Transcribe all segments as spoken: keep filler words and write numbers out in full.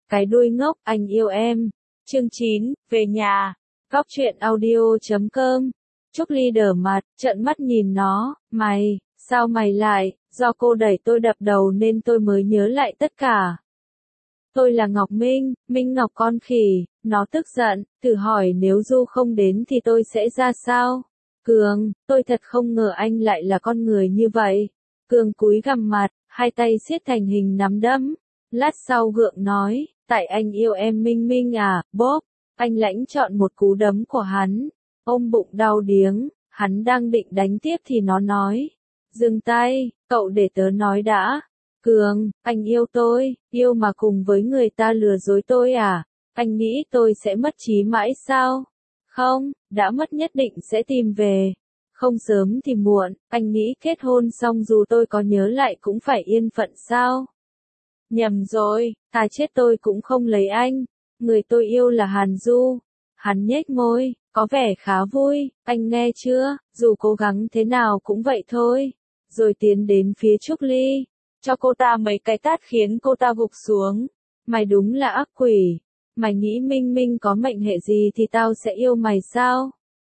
Cái đuôi ngốc, anh yêu em. Chương chín, về nhà. Góc truyện audio chấm com. Trúc Ly đờ mặt, trợn mắt nhìn nó, mày, sao mày lại, do cô đẩy tôi đập đầu nên tôi mới nhớ lại tất cả. Tôi là Ngọc Minh, Minh Ngọc con khỉ, nó tức giận, thử hỏi nếu Du không đến thì tôi sẽ ra sao? Cường, tôi thật không ngờ anh lại là con người như vậy. Cường cúi gằm mặt, hai tay siết thành hình nắm đấm. Lát sau gượng nói, tại anh yêu em Minh Minh à, bốp. Anh lãnh chọn một cú đấm của hắn. Ôm bụng đau điếng, hắn đang định đánh tiếp thì nó nói. Dừng tay, cậu để tớ nói đã. Cường, anh yêu tôi, yêu mà cùng với người ta lừa dối tôi à? Anh nghĩ tôi sẽ mất trí mãi sao? Không, đã mất nhất định sẽ tìm về. Không sớm thì muộn, anh nghĩ kết hôn xong dù tôi có nhớ lại cũng phải yên phận sao? Nhầm rồi, thà chết tôi cũng không lấy anh. Người tôi yêu là Hàn Du. Hắn nhếch môi, có vẻ khá vui, anh nghe chưa, dù cố gắng thế nào cũng vậy thôi. Rồi tiến đến phía Trúc Ly, cho cô ta mấy cái tát khiến cô ta gục xuống. Mày đúng là ác quỷ. Mày nghĩ Minh Minh có mệnh hệ gì thì tao sẽ yêu mày sao?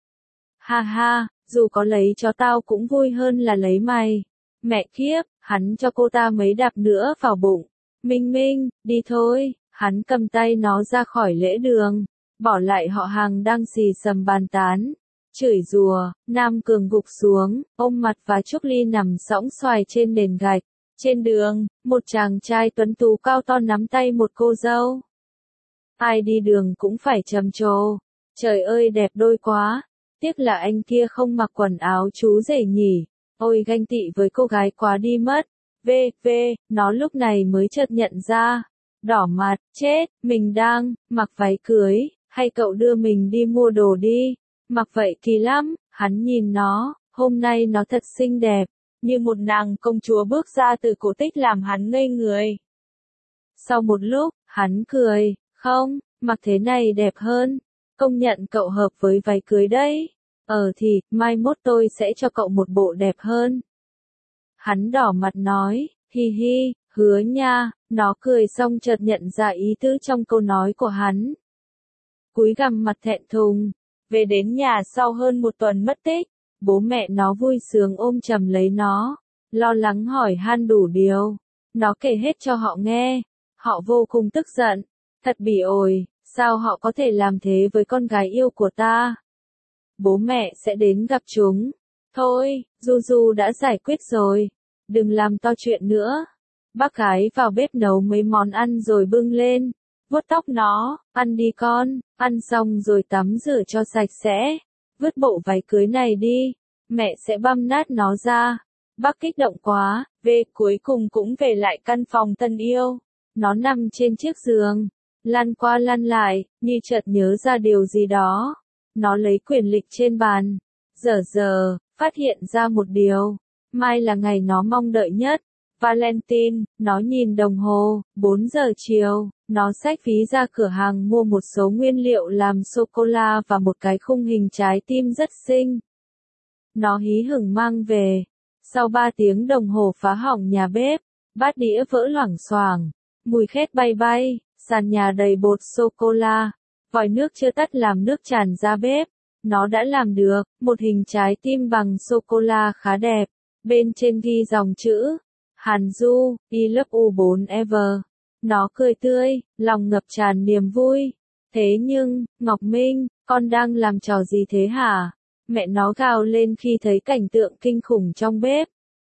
Ha ha, dù có lấy cho tao cũng vui hơn là lấy mày. Mẹ kiếp, hắn cho cô ta mấy đạp nữa vào bụng. Minh Minh, đi thôi, hắn cầm tay nó ra khỏi lễ đường, bỏ lại họ hàng đang xì xầm bàn tán. Chửi rủa, Nam Cường gục xuống, ôm mặt và Trúc Ly nằm sõng xoài trên nền gạch. Trên đường, một chàng trai tuấn tú cao to nắm tay một cô dâu. Ai đi đường cũng phải trầm trồ. Trời ơi đẹp đôi quá. Tiếc là anh kia không mặc quần áo chú rể nhỉ. Ôi ganh tị với cô gái quá đi mất. Vê, vê, nó lúc này mới chợt nhận ra. Đỏ mặt, chết, mình đang mặc váy cưới, hay cậu đưa mình đi mua đồ đi. Mặc vậy kỳ lắm, hắn nhìn nó, hôm nay nó thật xinh đẹp. Như một nàng công chúa bước ra từ cổ tích làm hắn ngây người. Sau một lúc, hắn cười, không, mặc thế này đẹp hơn. Công nhận cậu hợp với váy cưới đấy. Ờ thì, mai mốt tôi sẽ cho cậu một bộ đẹp hơn. Hắn đỏ mặt nói, hi hi, hứa nha, nó cười xong chợt nhận ra ý tứ trong câu nói của hắn. Cúi gằm mặt thẹn thùng, về đến nhà sau hơn một tuần mất tích, bố mẹ nó vui sướng ôm chầm lấy nó, lo lắng hỏi han đủ điều. Nó kể hết cho họ nghe, họ vô cùng tức giận, thật bỉ ổi, sao họ có thể làm thế với con gái yêu của ta? Bố mẹ sẽ đến gặp chúng. Thôi, Du Du đã giải quyết rồi, đừng làm to chuyện nữa. Bác gái vào bếp nấu mấy món ăn rồi bưng lên, vuốt tóc nó, ăn đi con, ăn xong rồi tắm rửa cho sạch sẽ, vứt bộ váy cưới này đi, mẹ sẽ băm nát nó ra. Bác kích động quá, về cuối cùng cũng về lại căn phòng thân yêu, nó nằm trên chiếc giường, lăn qua lăn lại, như chợt nhớ ra điều gì đó. Nó lấy quyển lịch trên bàn, dở dở, phát hiện ra một điều, mai là ngày nó mong đợi nhất. Valentine, nó nhìn đồng hồ, bốn giờ chiều, nó xách ví ra cửa hàng mua một số nguyên liệu làm sô-cô-la và một cái khung hình trái tim rất xinh. Nó hí hửng mang về. Sau ba tiếng đồng hồ phá hỏng nhà bếp, bát đĩa vỡ loảng xoảng, mùi khét bay bay, sàn nhà đầy bột sô-cô-la, vòi nước chưa tắt làm nước tràn ra bếp. Nó đã làm được một hình trái tim bằng sô-cô-la khá đẹp, bên trên ghi dòng chữ Hàn Du, I love you forever. Nó cười tươi, lòng ngập tràn niềm vui. Thế nhưng, Ngọc Minh, con đang làm trò gì thế hả? Mẹ nó gào lên khi thấy cảnh tượng kinh khủng trong bếp.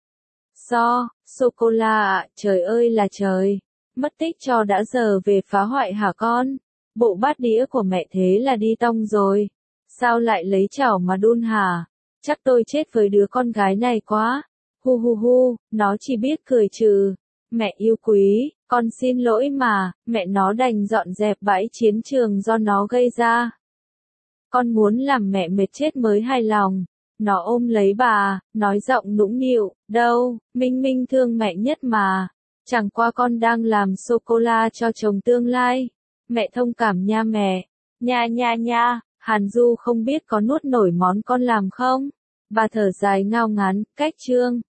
So, sô-cô-la ạ, trời ơi là trời. Mất tích cho đã giờ về phá hoại hả con? Bộ bát đĩa của mẹ thế là đi tong rồi. Sao lại lấy chảo mà đun hả? Chắc tôi chết với đứa con gái này quá. Hu hu hu, nó chỉ biết cười trừ. Mẹ yêu quý, con xin lỗi mà, mẹ nó đành dọn dẹp bãi chiến trường do nó gây ra. Con muốn làm mẹ mệt chết mới hài lòng. Nó ôm lấy bà, nói giọng nũng nịu, đâu, Minh Minh thương mẹ nhất mà. Chẳng qua con đang làm sô-cô-la cho chồng tương lai. Mẹ thông cảm nha mẹ. Nha nha nha, Hàn Du không biết có nuốt nổi món con làm không? Bà thở dài ngao ngán, cách chương.